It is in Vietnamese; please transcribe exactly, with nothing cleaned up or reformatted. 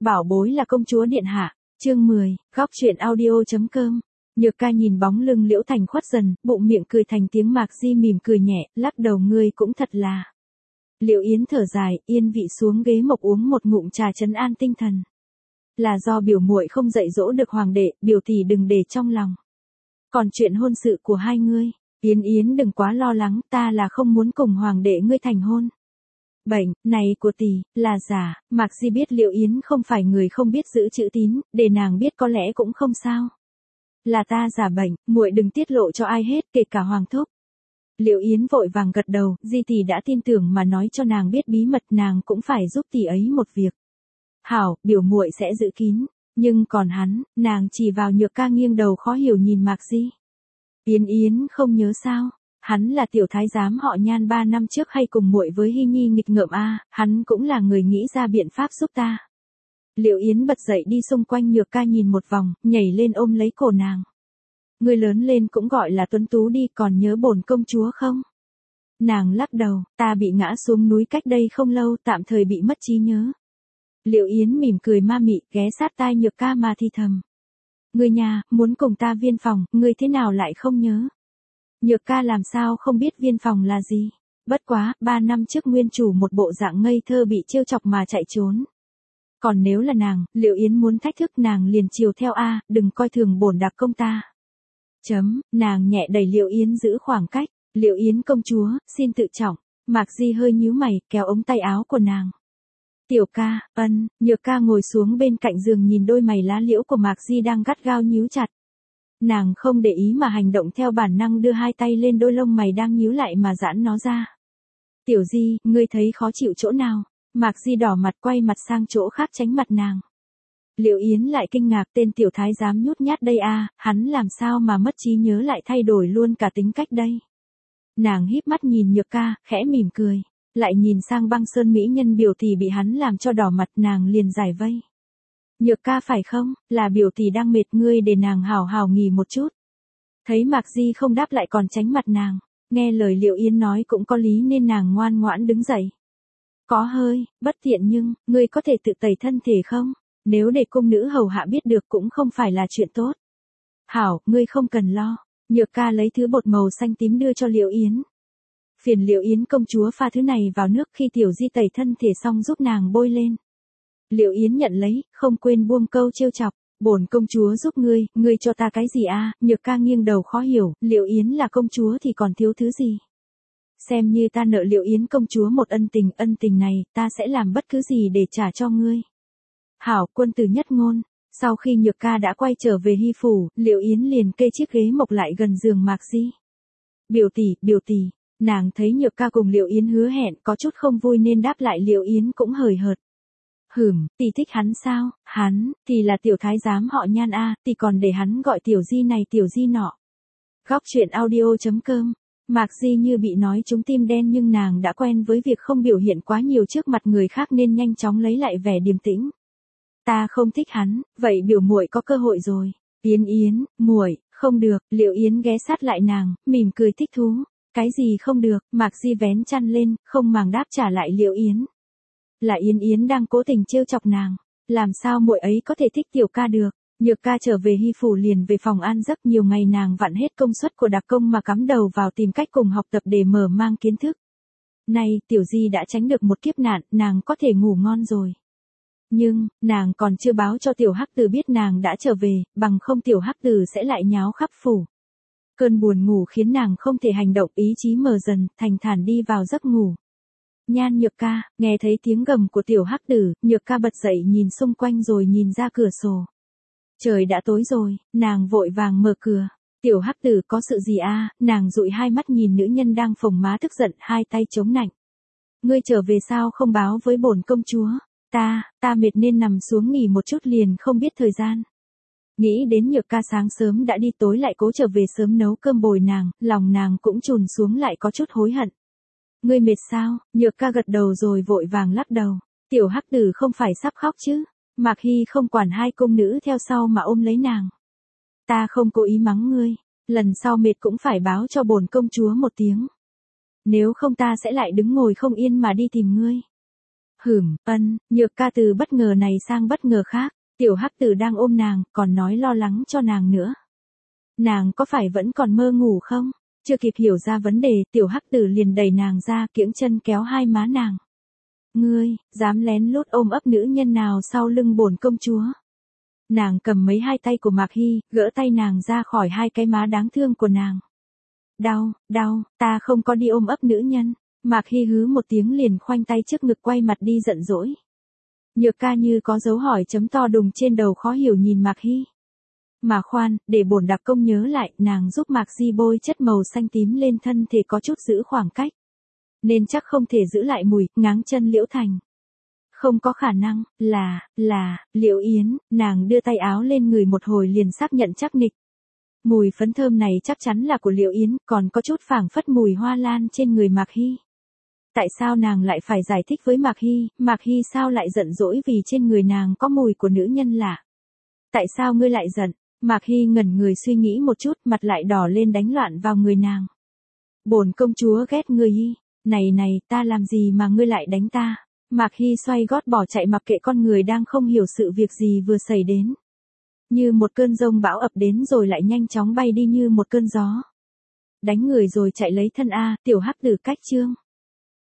bảo bối là công chúa điện hạ. Chương mười, góc truyện audio chấm com. Nhược Ca nhìn bóng lưng Liễu Thành khuất dần, bụng miệng cười thành tiếng Mạc Di mỉm cười nhẹ, lắc đầu ngươi cũng thật là. Liễu Yến thở dài, yên vị xuống ghế mộc uống một ngụm trà trấn an tinh thần. Là do biểu muội không dạy dỗ được hoàng đệ, biểu tỷ đừng để trong lòng. Còn chuyện hôn sự của hai ngươi, Yến Yến đừng quá lo lắng, ta là không muốn cùng hoàng đệ ngươi thành hôn. Bệnh này của tỷ là giả. Mạc Di biết Liễu Yến không phải người không biết giữ chữ tín, để nàng biết có lẽ cũng không sao. Là ta giả bệnh, muội đừng tiết lộ cho ai hết, kể cả hoàng thúc. Liễu Yến vội vàng gật đầu, Di tỷ đã tin tưởng mà nói cho nàng biết bí mật, nàng cũng phải giúp tỷ ấy một việc. Hảo, biểu muội sẽ giữ kín, nhưng còn hắn, nàng chỉ vào Nhược Ca nghiêng đầu khó hiểu nhìn Mạc Di. Yến Yến không nhớ sao? Hắn là tiểu thái giám họ Nhan ba năm trước hay cùng muội với Hy Nhi nghịch ngợm a, à, hắn cũng là người nghĩ ra biện pháp giúp ta. Liễu Yến bật dậy đi xung quanh Nhược Ca nhìn một vòng, nhảy lên ôm lấy cổ nàng. Ngươi lớn lên cũng gọi là tuấn tú đi, còn nhớ bổn công chúa không? Nàng lắc đầu, ta bị ngã xuống núi cách đây không lâu, tạm thời bị mất trí nhớ. Liễu Yến mỉm cười ma mị, ghé sát tai Nhược Ca mà thì thầm. Ngươi nhà, muốn cùng ta viên phòng, ngươi thế nào lại không nhớ? Nhược Ca làm sao không biết viên phòng là gì? Bất quá, ba năm trước nguyên chủ một bộ dạng ngây thơ bị trêu chọc mà chạy trốn. Còn nếu là nàng, Liễu Yến muốn thách thức nàng liền chiều theo a, đừng coi thường bổn đặc công ta. Chấm, nàng nhẹ đẩy Liễu Yến giữ khoảng cách. Liễu Yến công chúa, xin tự trọng. Mạc Di hơi nhíu mày, kéo ống tay áo của nàng. Tiểu ca, ân. Nhược Ca ngồi xuống bên cạnh giường nhìn đôi mày lá liễu của Mạc Di đang gắt gao nhíu chặt. Nàng không để ý mà hành động theo bản năng, đưa hai tay lên đôi lông mày đang nhíu lại mà giãn nó ra. Tiểu Di, ngươi thấy khó chịu chỗ nào? Mạc Di đỏ mặt quay mặt sang chỗ khác tránh mặt nàng. Liễu Yến lại kinh ngạc, tên tiểu thái giám nhút nhát đây a, à, hắn làm sao mà mất trí nhớ lại thay đổi luôn cả tính cách đây. Nàng híp mắt nhìn Nhược Ca, khẽ mỉm cười, lại nhìn sang Băng Sơn mỹ nhân biểu tỷ bị hắn làm cho đỏ mặt, nàng liền giải vây. Nhược Ca phải không, là biểu tỷ đang mệt, ngươi để nàng hào hào nghỉ một chút. Thấy Mạc Di không đáp lại còn tránh mặt nàng, nghe lời Liễu Yến nói cũng có lý nên nàng ngoan ngoãn đứng dậy. Có hơi, bất tiện nhưng, ngươi có thể tự tẩy thân thể không? Nếu để cung nữ hầu hạ biết được cũng không phải là chuyện tốt. Hảo, ngươi không cần lo. Nhược Ca lấy thứ bột màu xanh tím đưa cho Liễu Yến. Phiền Liễu Yến công chúa pha thứ này vào nước khi tiểu Di tẩy thân thể xong giúp nàng bôi lên. Liễu Yến nhận lấy, không quên buông câu trêu chọc. Bổn công chúa giúp ngươi, ngươi cho ta cái gì a? À? Nhược Ca nghiêng đầu khó hiểu, Liễu Yến là công chúa thì còn thiếu thứ gì? Xem như ta nợ Liễu Yến công chúa một ân tình, ân tình này, ta sẽ làm bất cứ gì để trả cho ngươi. Hảo, quân tử nhất ngôn. Sau khi Nhược Ca đã quay trở về Hy phủ, Liễu Yến liền kê chiếc ghế mộc lại gần giường Mạc Di. Biểu tỷ, biểu tỷ, nàng thấy Nhược Ca cùng Liễu Yến hứa hẹn, có chút không vui nên đáp lại. Liễu Yến cũng hời hợt. Hửm, tỷ thích hắn sao? Hắn, thì là tiểu thái giám họ Nhan a, tỷ còn để hắn gọi tiểu Di này tiểu Di nọ. Góc truyện audio chấm com. Mạc Di như bị nói trúng tim đen, nhưng nàng đã quen với việc không biểu hiện quá nhiều trước mặt người khác nên nhanh chóng lấy lại vẻ điềm tĩnh. Ta không thích hắn, vậy biểu muội có cơ hội rồi. Yến Yến, muội, không được. Liễu Yến ghé sát lại nàng, mỉm cười thích thú. Cái gì không được? Mạc Di vén chăn lên, không màng đáp trả lại Liễu Yến. Là Yến Yến đang cố tình trêu chọc nàng, làm sao muội ấy có thể thích tiểu ca được? Nhược Ca trở về Hy phủ liền về phòng an giấc, nhiều ngày nàng vặn hết công suất của đặc công mà cắm đầu vào tìm cách cùng học tập để mở mang kiến thức. Nay, tiểu Di đã tránh được một kiếp nạn, nàng có thể ngủ ngon rồi. Nhưng, nàng còn chưa báo cho tiểu Hắc Tử biết nàng đã trở về, bằng không tiểu Hắc Tử sẽ lại nháo khắp phủ. Cơn buồn ngủ khiến nàng không thể hành động, ý chí mờ dần, thành thản đi vào giấc ngủ. Nhan Nhược Ca, nghe thấy tiếng gầm của tiểu Hắc Tử, Nhược Ca bật dậy nhìn xung quanh rồi nhìn ra cửa sổ. Trời đã tối rồi, nàng vội vàng mở cửa. Tiểu Hắc Tử có sự gì a? À? Nàng dụi hai mắt nhìn nữ nhân đang phồng má tức giận, hai tay chống nạnh. Ngươi trở về sao không báo với bổn công chúa? Ta, ta mệt nên nằm xuống nghỉ một chút liền không biết thời gian. Nghĩ đến Nhược Ca sáng sớm đã đi, tối lại cố trở về sớm nấu cơm bồi nàng, lòng nàng cũng trùn xuống lại có chút hối hận. Ngươi mệt sao? Nhược Ca gật đầu rồi vội vàng lắc đầu. Tiểu Hắc Tử không phải sắp khóc chứ? Mạc Hy không quản hai cung nữ theo sau mà ôm lấy nàng. Ta không cố ý mắng ngươi, lần sau mệt cũng phải báo cho bổn công chúa một tiếng. Nếu không ta sẽ lại đứng ngồi không yên mà đi tìm ngươi. Hửm, ân, Nhược Ca từ bất ngờ này sang bất ngờ khác, tiểu hắc tử đang ôm nàng, còn nói lo lắng cho nàng nữa. Nàng có phải vẫn còn mơ ngủ không? Chưa kịp hiểu ra vấn đề, tiểu hắc tử liền đẩy nàng ra, kiễng chân kéo hai má nàng. Ngươi, dám lén lút ôm ấp nữ nhân nào sau lưng bổn công chúa? Nàng cầm mấy hai tay của Mạc Hy, gỡ tay nàng ra khỏi hai cái má đáng thương của nàng. Đau, đau, ta không có đi ôm ấp nữ nhân. Mạc Hy hứ một tiếng liền khoanh tay trước ngực quay mặt đi giận dỗi. Nhược Ca như có dấu hỏi chấm to đùng trên đầu khó hiểu nhìn Mạc Hy. Mà khoan, để bổn đặc công nhớ lại, nàng giúp Mạc Di bôi chất màu xanh tím lên thân thể có chút giữ khoảng cách. Nên chắc không thể giữ lại mùi, ngáng chân Liễu Thành. Không có khả năng, là, là, Liễu Yến, nàng đưa tay áo lên người một hồi liền xác nhận chắc nịch. Mùi phấn thơm này chắc chắn là của Liễu Yến, còn có chút phảng phất mùi hoa lan trên người Mạc Hy. Tại sao nàng lại phải giải thích với Mạc Hy, Mạc Hy sao lại giận dỗi vì trên người nàng có mùi của nữ nhân lạ? Tại sao ngươi lại giận? Mạc Hy ngẩn người suy nghĩ một chút, mặt lại đỏ lên đánh loạn vào người nàng. Bổn công chúa ghét ngươi y, này này, ta làm gì mà ngươi lại đánh ta? Mạc Hy xoay gót bỏ chạy mặc kệ con người đang không hiểu sự việc gì vừa xảy đến. Như một cơn giông bão ập đến rồi lại nhanh chóng bay đi như một cơn gió. Đánh người rồi chạy lấy thân a, tiểu hắc tử cách chương.